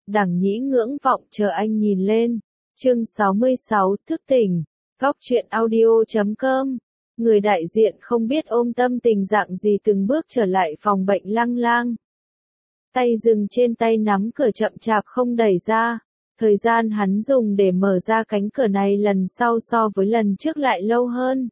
Đằng Nhĩ ngưỡng vọng chờ anh nhìn lên. Chương 66 thức tỉnh. Góc truyện audio.com. Người đại diện không biết ôm tâm tình dạng gì từng bước trở lại phòng bệnh Lăng Lang. Tay dừng trên tay nắm cửa chậm chạp không đẩy ra. Thời gian hắn dùng để mở ra cánh cửa này lần sau so với lần trước lại lâu hơn.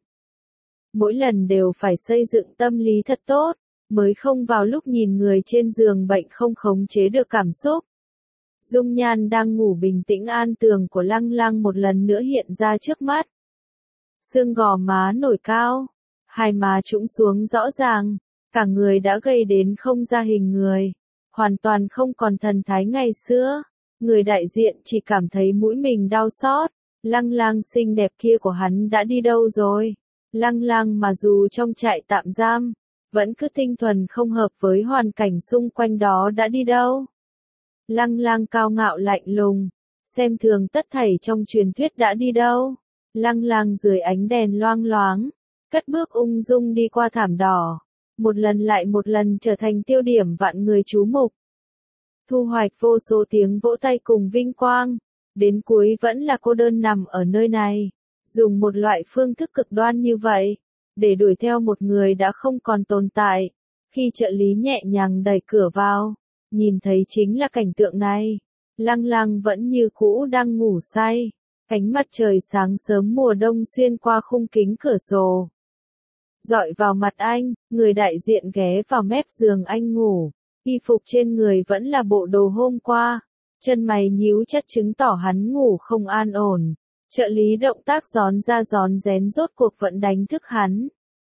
Mỗi lần đều phải xây dựng tâm lý thật tốt, mới không vào lúc nhìn người trên giường bệnh không khống chế được cảm xúc. Dung nhan đang ngủ bình tĩnh an tường của Lăng Lang một lần nữa hiện ra trước mắt. Xương gò má nổi cao, hai má trũng xuống rõ ràng, cả người đã gầy đến không ra hình người, hoàn toàn không còn thần thái ngày xưa. Người đại diện chỉ cảm thấy mũi mình đau xót, Lăng Lang xinh đẹp kia của hắn đã đi đâu rồi? Lăng Lang mà dù trong trại tạm giam, vẫn cứ tinh thuần không hợp với hoàn cảnh xung quanh đó đã đi đâu? Lăng Lang cao ngạo lạnh lùng, xem thường tất thảy trong truyền thuyết đã đi đâu? Lăng Lang dưới ánh đèn loang loáng, cất bước ung dung đi qua thảm đỏ, một lần lại một lần trở thành tiêu điểm vạn người chú mục. Thu hoạch vô số tiếng vỗ tay cùng vinh quang, đến cuối vẫn là cô đơn nằm ở nơi này, dùng một loại phương thức cực đoan như vậy, để đuổi theo một người đã không còn tồn tại. Khi trợ lý nhẹ nhàng đẩy cửa vào, nhìn thấy chính là cảnh tượng này, Lăng Lang vẫn như cũ đang ngủ say, ánh mặt trời sáng sớm mùa đông xuyên qua khung kính cửa sổ, dọi vào mặt anh. Người đại diện ghé vào mép giường anh ngủ. Y phục trên người vẫn là bộ đồ hôm qua, chân mày nhíu chặt chứng tỏ hắn ngủ không an ổn. Trợ lý động tác gión ra gión rén rốt cuộc vẫn đánh thức hắn.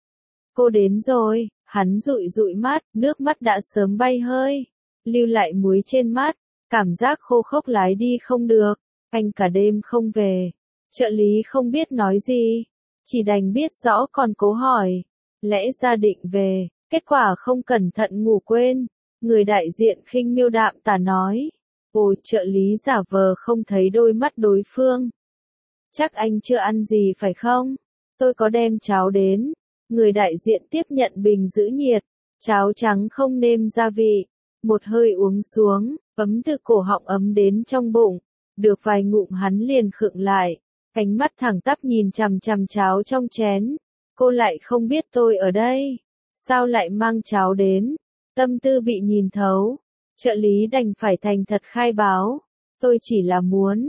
Cô đến rồi, hắn dụi dụi mắt, nước mắt đã sớm bay hơi, lưu lại muối trên mắt, cảm giác khô khốc lái đi không được, anh cả đêm không về. Trợ lý không biết nói gì, chỉ đành biết rõ còn cố hỏi, lẽ ra định về, kết quả không cẩn thận ngủ quên. Người đại diện khinh miêu đạm tả nói. Ôi, trợ lý giả vờ không thấy đôi mắt đối phương. Chắc anh chưa ăn gì phải không? Tôi có đem cháo đến. Người đại diện tiếp nhận bình giữ nhiệt. Cháo trắng không nêm gia vị. Một hơi uống xuống, ấm từ cổ họng ấm đến trong bụng. Được vài ngụm hắn liền khựng lại. Ánh mắt thẳng tắp nhìn chằm chằm cháo trong chén. Cô lại không biết tôi ở đây. Sao lại mang cháo đến? Tâm tư bị nhìn thấu, trợ lý đành phải thành thật khai báo. Tôi chỉ là muốn,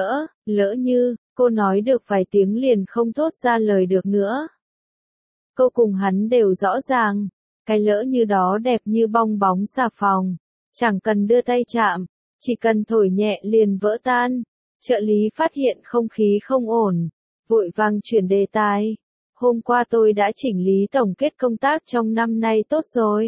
lỡ như, cô nói được vài tiếng liền không thốt ra lời được nữa. Cô cùng hắn đều rõ ràng, cái lỡ như đó đẹp như bong bóng xà phòng, chẳng cần đưa tay chạm, chỉ cần thổi nhẹ liền vỡ tan. Trợ lý phát hiện không khí không ổn, vội vàng chuyển đề tài. Hôm qua tôi đã chỉnh lý tổng kết công tác trong năm nay tốt rồi.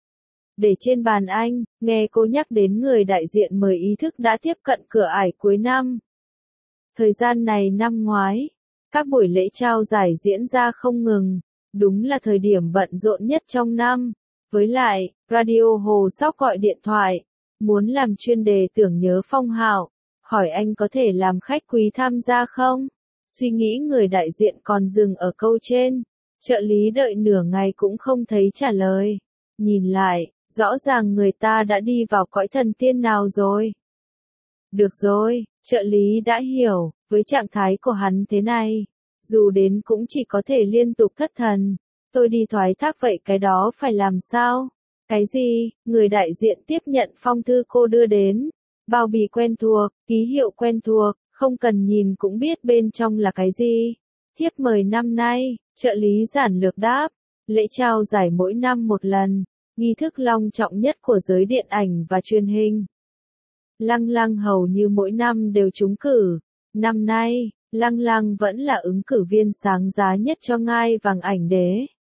Để trên bàn anh, nghe cô nhắc đến người đại diện mời ý thức đã tiếp cận cửa ải cuối năm. Thời gian này năm ngoái, các buổi lễ trao giải diễn ra không ngừng, đúng là thời điểm bận rộn nhất trong năm. Với lại, Radio Hồ Sóc gọi điện thoại, muốn làm chuyên đề tưởng nhớ Phong Hạo, hỏi anh có thể làm khách quý tham gia không? Suy nghĩ người đại diện còn dừng ở câu trên, trợ lý đợi nửa ngày cũng không thấy trả lời. Nhìn lại, rõ ràng người ta đã đi vào cõi thần tiên nào rồi. Được rồi, trợ lý đã hiểu, với trạng thái của hắn thế này, dù đến cũng chỉ có thể liên tục thất thần. Tôi đi thoái thác vậy cái đó phải làm sao? Cái gì? Người đại diện tiếp nhận phong thư cô đưa đến. Bao bì quen thuộc, ký hiệu quen thuộc, không cần nhìn cũng biết bên trong là cái gì. Thiếp mời năm nay, trợ lý giản lược đáp. Lễ trao giải mỗi năm một lần. Nghi thức long trọng nhất của giới điện ảnh và truyền hình. Lăng Lang hầu như mỗi năm đều trúng cử. Năm nay, Lăng Lang vẫn là ứng cử viên sáng giá nhất cho ngai vàng ảnh đế.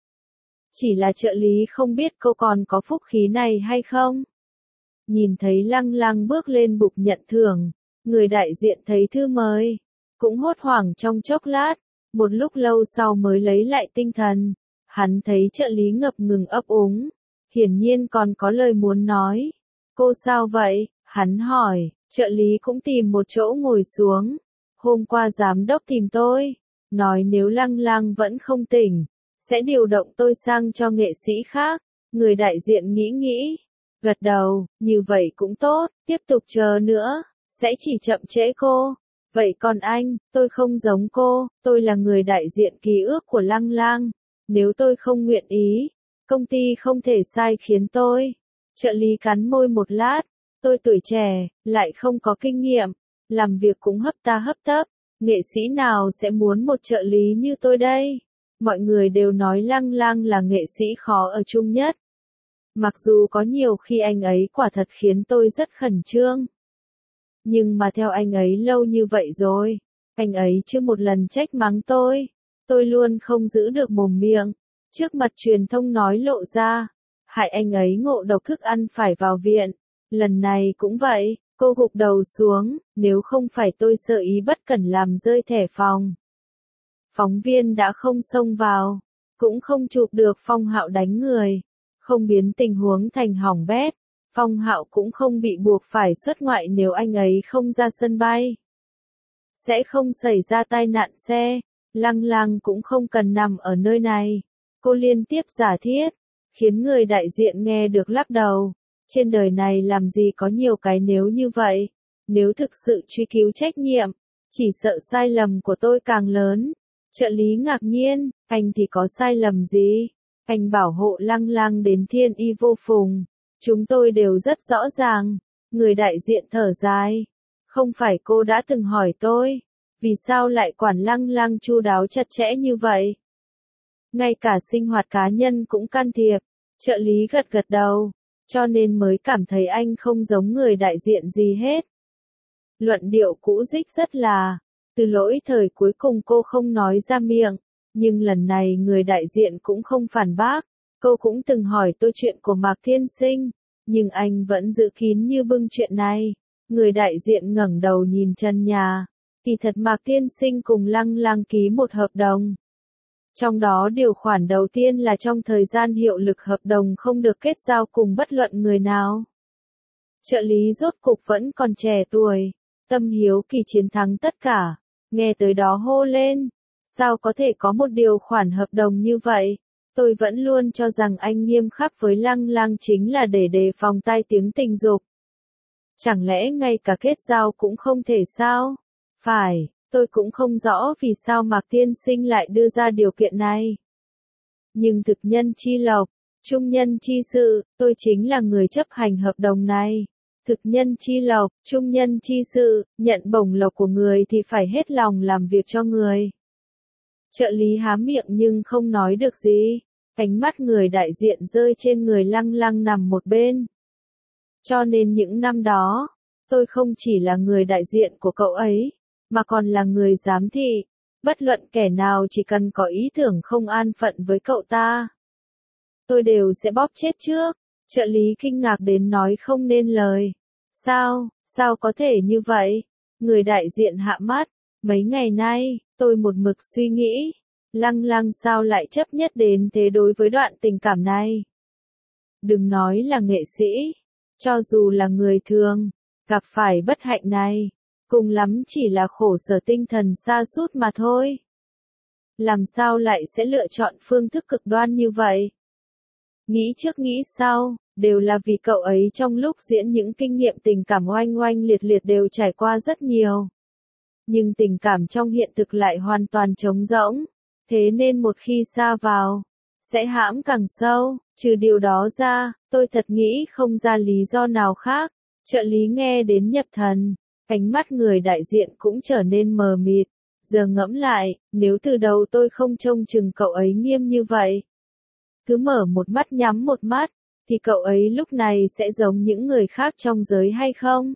Chỉ là trợ lý không biết cô còn có phúc khí này hay không? Nhìn thấy Lăng Lang bước lên bục nhận thưởng, người đại diện thấy thư mời, cũng hốt hoảng trong chốc lát, một lúc lâu sau mới lấy lại tinh thần. Hắn thấy trợ lý ngập ngừng ấp úng. Hiển nhiên còn có lời muốn nói. Cô sao vậy? Hắn hỏi, trợ lý cũng tìm một chỗ ngồi xuống. Hôm qua giám đốc tìm tôi, nói nếu Lăng Lang vẫn không tỉnh, sẽ điều động tôi sang cho nghệ sĩ khác. Người đại diện nghĩ, gật đầu, như vậy cũng tốt, tiếp tục chờ nữa, sẽ chỉ chậm trễ cô. Vậy còn anh, tôi không giống cô, tôi là người đại diện ký ức của Lăng Lang. Nếu tôi không nguyện ý, công ty không thể sai khiến tôi. Trợ lý cắn môi một lát, tôi tuổi trẻ, lại không có kinh nghiệm, làm việc cũng hấp ta hấp tấp, nghệ sĩ nào sẽ muốn một trợ lý như tôi đây? Mọi người đều nói Lăng Lang là nghệ sĩ khó ở chung nhất. Mặc dù có nhiều khi anh ấy quả thật khiến tôi rất khẩn trương. Nhưng mà theo anh ấy lâu như vậy rồi, anh ấy chưa một lần trách mắng tôi luôn không giữ được mồm miệng. Trước mặt truyền thông nói lộ ra, hại anh ấy ngộ độc thức ăn phải vào viện. Lần này cũng vậy, cô gục đầu xuống, nếu không phải tôi sợ ý bất cẩn làm rơi thẻ phòng. Phóng viên đã không xông vào, cũng không chụp được Phong Hạo đánh người, không biến tình huống thành hỏng bét. Phong Hạo cũng không bị buộc phải xuất ngoại nếu anh ấy không ra sân bay. Sẽ không xảy ra tai nạn xe, Lăng Lang cũng không cần nằm ở nơi này. Cô liên tiếp giả thiết, khiến người đại diện nghe được lắc đầu. Trên đời này làm gì có nhiều cái nếu như vậy. Nếu thực sự truy cứu trách nhiệm, chỉ sợ sai lầm của tôi càng lớn. Trợ lý ngạc nhiên, anh thì có sai lầm gì? Anh bảo hộ Lăng Lang đến thiên y vô phùng. Chúng tôi đều rất rõ ràng. Người đại diện thở dài. Không phải cô đã từng hỏi tôi, vì sao lại quản Lăng Lang chu đáo chặt chẽ như vậy? Ngay cả sinh hoạt cá nhân cũng can thiệp. Trợ lý gật gật đầu, cho nên mới cảm thấy anh không giống người đại diện gì hết. Luận điệu cũ dích rất là, từ lỗi thời cuối cùng cô không nói ra miệng, nhưng lần này người đại diện cũng không phản bác. Cô cũng từng hỏi tôi chuyện của Mạc Thiên Sinh, nhưng anh vẫn giữ kín như bưng chuyện này. Người đại diện ngẩng đầu nhìn trần nhà. Kỳ thật Mạc Thiên Sinh cùng Lăng Lang ký một hợp đồng. Trong đó điều khoản đầu tiên là trong thời gian hiệu lực hợp đồng không được kết giao cùng bất luận người nào. Trợ lý rốt cục vẫn còn trẻ tuổi, tâm hiếu kỳ chiến thắng tất cả, nghe tới đó hô lên. Sao có thể có một điều khoản hợp đồng như vậy? Tôi vẫn luôn cho rằng anh nghiêm khắc với Lăng Lang chính là để đề phòng tai tiếng tình dục. Chẳng lẽ ngay cả kết giao cũng không thể sao? Phải, tôi cũng không rõ vì sao Mạc Tiên Sinh lại đưa ra điều kiện này. Nhưng thực nhân chi lộc, trung nhân chi sự, tôi chính là người chấp hành hợp đồng này. Thực nhân chi lộc, trung nhân chi sự, nhận bổng lộc của người thì phải hết lòng làm việc cho người. Trợ lý há miệng nhưng không nói được gì. Ánh mắt người đại diện rơi trên người Lăng Lang nằm một bên. Cho nên những năm đó, tôi không chỉ là người đại diện của cậu ấy, mà còn là người giám thị. Bất luận kẻ nào chỉ cần có ý tưởng không an phận với cậu ta, tôi đều sẽ bóp chết trước. Trợ lý kinh ngạc đến nói không nên lời. Sao có thể như vậy? Người đại diện hạ mắt. Mấy ngày nay, tôi một mực suy nghĩ. Lăng Lang sao lại chấp nhất đến thế đối với đoạn tình cảm này? Đừng nói là nghệ sĩ, cho dù là người thường, gặp phải bất hạnh này, cùng lắm chỉ là khổ sở tinh thần sa sút mà thôi. Làm sao lại sẽ lựa chọn phương thức cực đoan như vậy? Nghĩ trước nghĩ sau, đều là vì cậu ấy trong lúc diễn những kinh nghiệm tình cảm oanh oanh liệt liệt đều trải qua rất nhiều. Nhưng tình cảm trong hiện thực lại hoàn toàn trống rỗng. Thế nên một khi sa vào, sẽ hãm càng sâu. Trừ điều đó ra, tôi thật nghĩ không ra lý do nào khác. Trợ lý nghe đến nhập thần, ánh mắt người đại diện cũng trở nên mờ mịt. Giờ ngẫm lại, nếu từ đầu tôi không trông chừng cậu ấy nghiêm như vậy, cứ mở một mắt nhắm một mắt, thì cậu ấy lúc này sẽ giống những người khác trong giới hay không?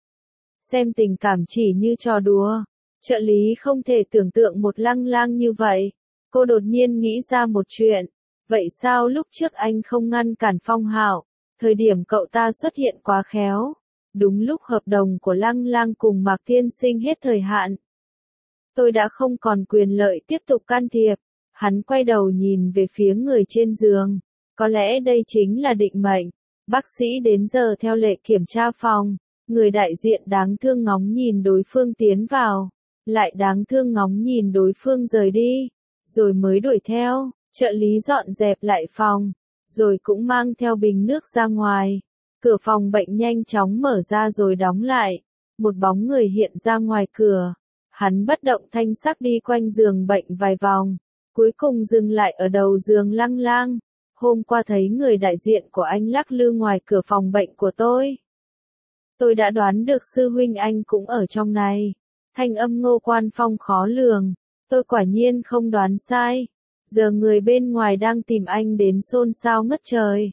Xem tình cảm chỉ như trò đùa. Trợ lý không thể tưởng tượng một Lăng Lang như vậy. Cô đột nhiên nghĩ ra một chuyện. Vậy sao lúc trước anh không ngăn cản Phong Hạo? Thời điểm cậu ta xuất hiện quá khéo. Đúng lúc hợp đồng của Lăng Lang cùng Mạc Thiên Sinh hết thời hạn. Tôi đã không còn quyền lợi tiếp tục can thiệp. Hắn quay đầu nhìn về phía người trên giường. Có lẽ đây chính là định mệnh. Bác sĩ đến giờ theo lệ kiểm tra phòng. Người đại diện đáng thương ngóng nhìn đối phương tiến vào. Lại đáng thương ngóng nhìn đối phương rời đi. Rồi mới đuổi theo. Trợ lý dọn dẹp lại phòng. Rồi cũng mang theo bình nước ra ngoài. Cửa phòng bệnh nhanh chóng mở ra rồi đóng lại. Một bóng người hiện ra ngoài cửa. Hắn bất động thanh sắc đi quanh giường bệnh vài vòng. Cuối cùng dừng lại ở đầu giường Lăng Lang. Hôm qua thấy người đại diện của anh lắc lư ngoài cửa phòng bệnh của tôi. Tôi đã đoán được sư huynh anh cũng ở trong này. Thanh âm Ngô Quan Phong khó lường. Tôi quả nhiên không đoán sai. Giờ người bên ngoài đang tìm anh đến xôn xao ngất trời.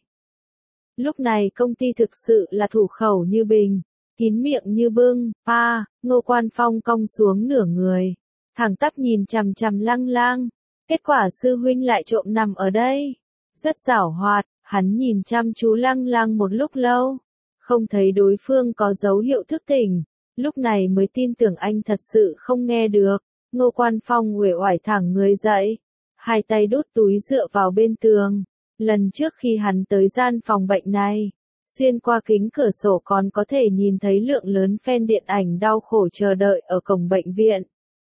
Lúc này công ty thực sự là thủ khẩu như bình, kín miệng như bưng. Ngô Quan Phong cong xuống nửa người, thẳng tắp nhìn chằm chằm Lăng Lang. Kết quả sư huynh lại trộm nằm ở đây. Rất giảo hoạt, hắn nhìn chăm chú Lăng Lang một lúc lâu, không thấy đối phương có dấu hiệu thức tỉnh, lúc này mới tin tưởng anh thật sự không nghe được. Ngô Quan Phong uể oải thẳng người dậy, hai tay đút túi dựa vào bên tường. Lần trước khi hắn tới gian phòng bệnh này, xuyên qua kính cửa sổ còn có thể nhìn thấy lượng lớn fan điện ảnh đau khổ chờ đợi ở cổng bệnh viện.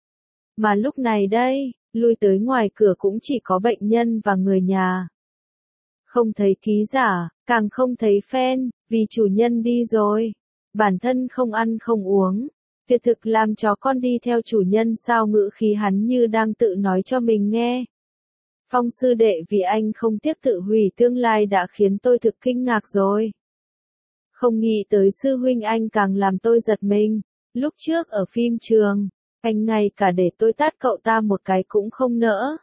Mà lúc này đây, lui tới ngoài cửa cũng chỉ có bệnh nhân và người nhà. Không thấy ký giả, càng không thấy fan, vì chủ nhân đi rồi. Bản thân không ăn không uống. Việc thực làm chó con đi theo chủ nhân sao, ngữ khí hắn như đang tự nói cho mình nghe. Phong sư đệ vì anh không tiếc tự hủy tương lai đã khiến tôi thực kinh ngạc rồi. Không nghĩ tới sư huynh anh càng làm tôi giật mình. Lúc trước ở phim trường, anh ngay cả để tôi tát cậu ta một cái cũng không nỡ.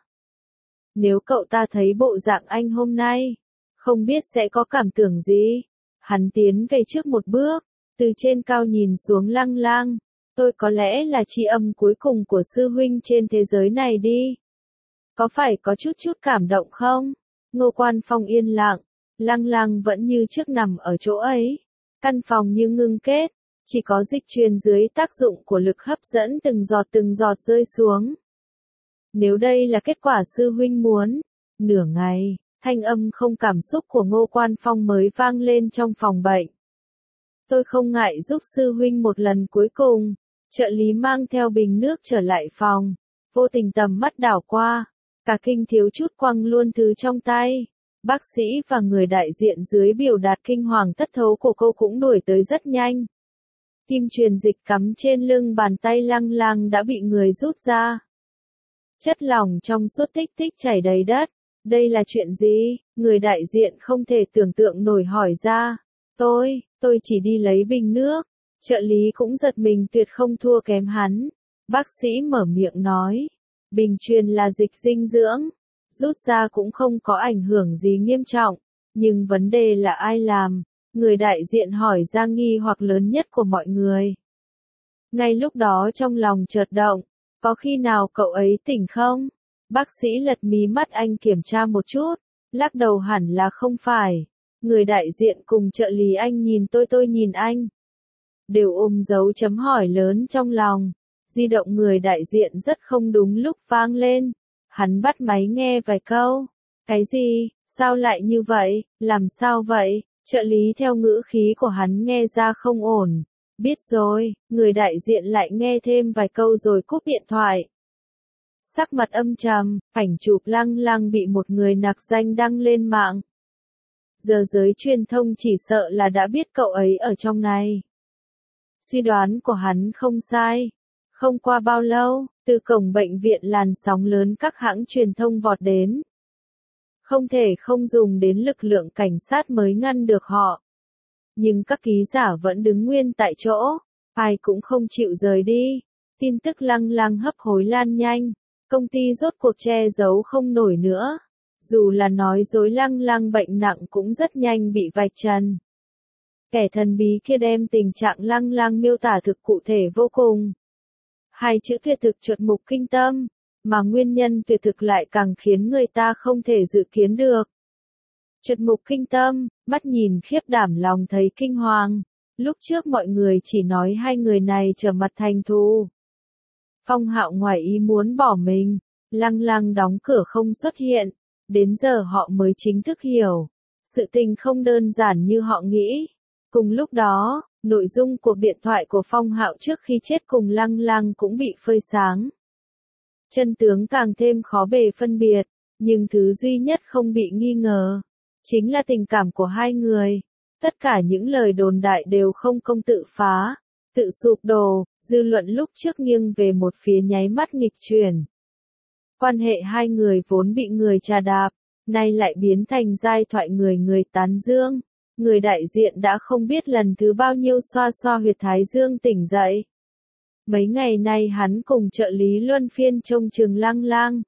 Nếu cậu ta thấy bộ dạng anh hôm nay, không biết sẽ có cảm tưởng gì. Hắn tiến về trước một bước, từ trên cao nhìn xuống Lăng Lang. Tôi có lẽ là tri âm cuối cùng của sư huynh trên thế giới này đi. Có phải có chút cảm động không? Ngô Quan Phong yên lặng, Lăng Lang vẫn như trước nằm ở chỗ ấy. Căn phòng như ngưng kết, chỉ có dịch truyền dưới tác dụng của lực hấp dẫn từng giọt rơi xuống. Nếu đây là kết quả sư huynh muốn, nửa ngày, thanh âm không cảm xúc của Ngô Quan Phong mới vang lên trong phòng bệnh. Tôi không ngại giúp sư huynh một lần cuối cùng. Trợ lý mang theo bình nước trở lại phòng, vô tình tầm mắt đảo qua, cả kinh thiếu chút quăng luôn thứ trong tay. Bác sĩ và người đại diện dưới biểu đạt kinh hoàng thất thố của cô cũng đuổi tới rất nhanh. Kim truyền dịch cắm trên lưng bàn tay Lăng Lang đã bị người rút ra. Chất lỏng trong suốt tích tích chảy đầy đất. Đây là chuyện gì? Người đại diện không thể tưởng tượng nổi hỏi ra. Tôi chỉ đi lấy bình nước. Trợ lý cũng giật mình tuyệt không thua kém hắn. Bác sĩ mở miệng nói. Bình truyền là dịch dinh dưỡng. Rút ra cũng không có ảnh hưởng gì nghiêm trọng. Nhưng vấn đề là ai làm? Người đại diện hỏi ra nghi hoặc lớn nhất của mọi người. Ngay lúc đó trong lòng chợt động. Có khi nào cậu ấy tỉnh không? Bác sĩ lật mí mắt anh kiểm tra một chút. Lắc đầu hẳn là không phải. Người đại diện cùng trợ lý anh nhìn tôi nhìn anh. Đều ôm dấu chấm hỏi lớn trong lòng. Di động người đại diện rất không đúng lúc vang lên. Hắn bắt máy nghe vài câu. Cái gì? Sao lại như vậy? Làm sao vậy? Trợ lý theo ngữ khí của hắn nghe ra không ổn. Biết rồi, người đại diện lại nghe thêm vài câu rồi cúp điện thoại. Sắc mặt âm trầm, ảnh chụp Lăng Lang bị một người nặc danh đăng lên mạng. Giờ giới truyền thông chỉ sợ là đã biết cậu ấy ở trong này. Suy đoán của hắn không sai. Không qua bao lâu, từ cổng bệnh viện làn sóng lớn các hãng truyền thông vọt đến. Không thể không dùng đến lực lượng cảnh sát mới ngăn được họ. Nhưng các ký giả vẫn đứng nguyên tại chỗ, ai cũng không chịu rời đi. Tin tức Lăng Lang hấp hối lan nhanh, công ty rốt cuộc che giấu không nổi nữa. Dù là nói dối Lăng Lang bệnh nặng cũng rất nhanh bị vạch trần. Kẻ thần bí kia đem tình trạng Lăng Lang miêu tả thực cụ thể vô cùng. Hai chữ tuyệt thực chuột mục kinh tâm, mà nguyên nhân tuyệt thực lại càng khiến người ta không thể dự kiến được. Chuột mục kinh tâm, mắt nhìn khiếp đảm lòng thấy kinh hoàng. Lúc trước mọi người chỉ nói hai người này trở mặt thành thù. Phong Hạo ngoài ý muốn bỏ mình, Lăng Lang đóng cửa không xuất hiện. Đến giờ họ mới chính thức hiểu. Sự tình không đơn giản như họ nghĩ. Cùng lúc đó, nội dung cuộc điện thoại của Phong Hạo trước khi chết cùng Lăng Lang cũng bị phơi sáng. Chân tướng càng thêm khó bề phân biệt, nhưng thứ duy nhất không bị nghi ngờ, chính là tình cảm của hai người. Tất cả những lời đồn đại đều không công tự phá, tự sụp đổ, dư luận lúc trước nghiêng về một phía nháy mắt nghịch chuyển. Quan hệ hai người vốn bị người trà đạp, nay lại biến thành giai thoại người người tán dương. Người đại diện đã không biết lần thứ bao nhiêu xoa xoa huyệt thái dương tỉnh dậy. Mấy ngày nay hắn cùng trợ lý luân phiên trông chừng Lăng Lang.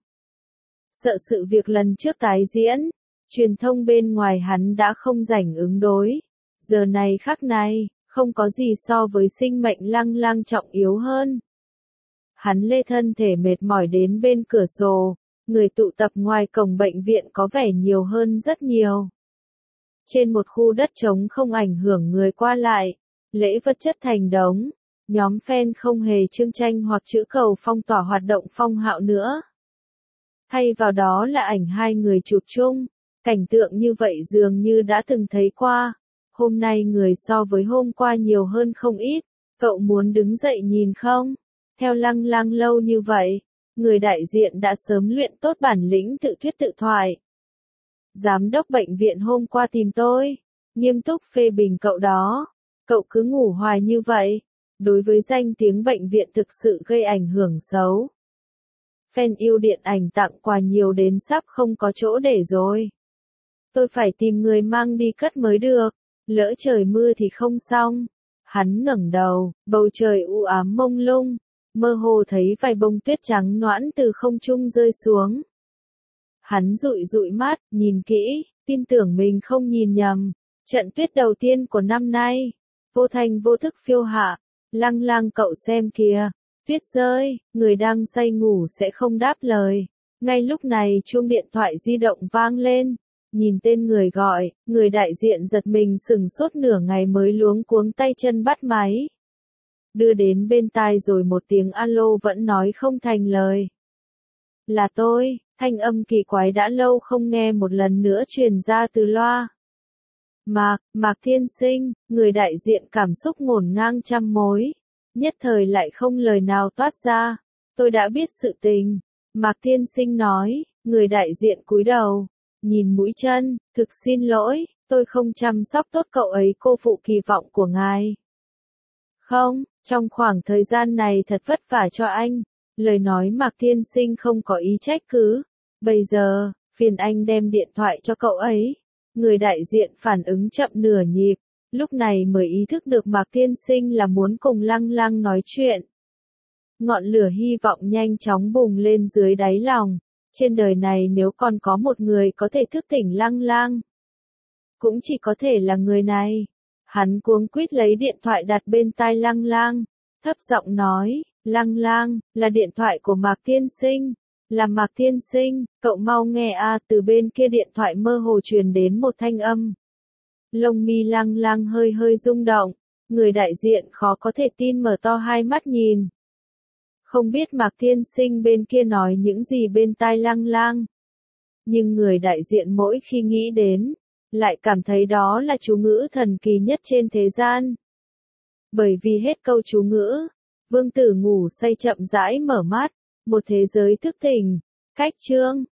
Sợ sự việc lần trước tái diễn, truyền thông bên ngoài hắn đã không rảnh ứng đối. Giờ này khắc này, không có gì so với sinh mệnh Lăng Lang trọng yếu hơn. Hắn lê thân thể mệt mỏi đến bên cửa sổ, người tụ tập ngoài cổng bệnh viện có vẻ nhiều hơn rất nhiều. Trên một khu đất trống không ảnh hưởng người qua lại, lễ vật chất thành đống, nhóm fan không hề chương tranh hoặc chữ cầu phong tỏa hoạt động phong hạo nữa. Thay vào đó là ảnh hai người chụp chung, cảnh tượng như vậy dường như đã từng thấy qua. Hôm nay người so với hôm qua nhiều hơn không ít, cậu muốn đứng dậy nhìn không? Theo Lăng Lang lâu như vậy, người đại diện đã sớm luyện tốt bản lĩnh tự thuyết tự thoại. Giám đốc bệnh viện hôm qua tìm tôi, nghiêm túc phê bình cậu đó. Cậu cứ ngủ hoài như vậy, đối với danh tiếng bệnh viện thực sự gây ảnh hưởng xấu. Fan yêu điện ảnh tặng quà nhiều đến sắp không có chỗ để rồi. Tôi phải tìm người mang đi cất mới được, lỡ trời mưa thì không xong. Hắn ngẩng đầu, bầu trời u ám mông lung, mơ hồ thấy vài bông tuyết trắng nõn từ không trung rơi xuống. Hắn dụi dụi mắt, nhìn kỹ, tin tưởng mình không nhìn nhầm. Trận tuyết đầu tiên của năm nay, vô thành vô thức phiêu hạ. Lăng Lang cậu xem kìa, tuyết rơi, người đang say ngủ sẽ không đáp lời. Ngay lúc này chuông điện thoại di động vang lên. Nhìn tên người gọi, người đại diện giật mình sừng sốt nửa ngày mới luống cuống tay chân bắt máy. Đưa đến bên tai rồi một tiếng alo vẫn nói không thành lời. Là tôi, thanh âm kỳ quái đã lâu không nghe một lần nữa truyền ra từ loa. Mạc Thiên Sinh, người đại diện cảm xúc ngổn ngang trăm mối. Nhất thời lại không lời nào toát ra. Tôi đã biết sự tình. Mạc Thiên Sinh nói, người đại diện cúi đầu. Nhìn mũi chân, thực xin lỗi, tôi không chăm sóc tốt cậu ấy cô phụ kỳ vọng của ngài. Không, trong khoảng thời gian này thật vất vả cho anh. Lời nói Mạc Thiên Sinh không có ý trách cứ. Bây giờ, phiền anh đem điện thoại cho cậu ấy. Người đại diện phản ứng chậm nửa nhịp, lúc này mới ý thức được Mạc Thiên Sinh là muốn cùng Lăng Lang nói chuyện. Ngọn lửa hy vọng nhanh chóng bùng lên dưới đáy lòng. Trên đời này nếu còn có một người có thể thức tỉnh Lăng Lang, cũng chỉ có thể là người này. Hắn cuống quýt lấy điện thoại đặt bên tai Lăng Lang, thấp giọng nói, Lăng Lang, là điện thoại của Mạc Thiên Sinh. Là Mạc Thiên Sinh, cậu mau nghe a. Từ bên kia điện thoại mơ hồ truyền đến một thanh âm. Lông mi Lăng Lang hơi hơi rung động, người đại diện khó có thể tin mở to hai mắt nhìn. Không biết Mạc Thiên Sinh bên kia nói những gì bên tai Lăng Lang. Nhưng người đại diện mỗi khi nghĩ đến, lại cảm thấy đó là chú ngữ thần kỳ nhất trên thế gian. Bởi vì hết câu chú ngữ, Vương Tử ngủ say chậm rãi mở mắt, một thế giới thức tỉnh. Cách chương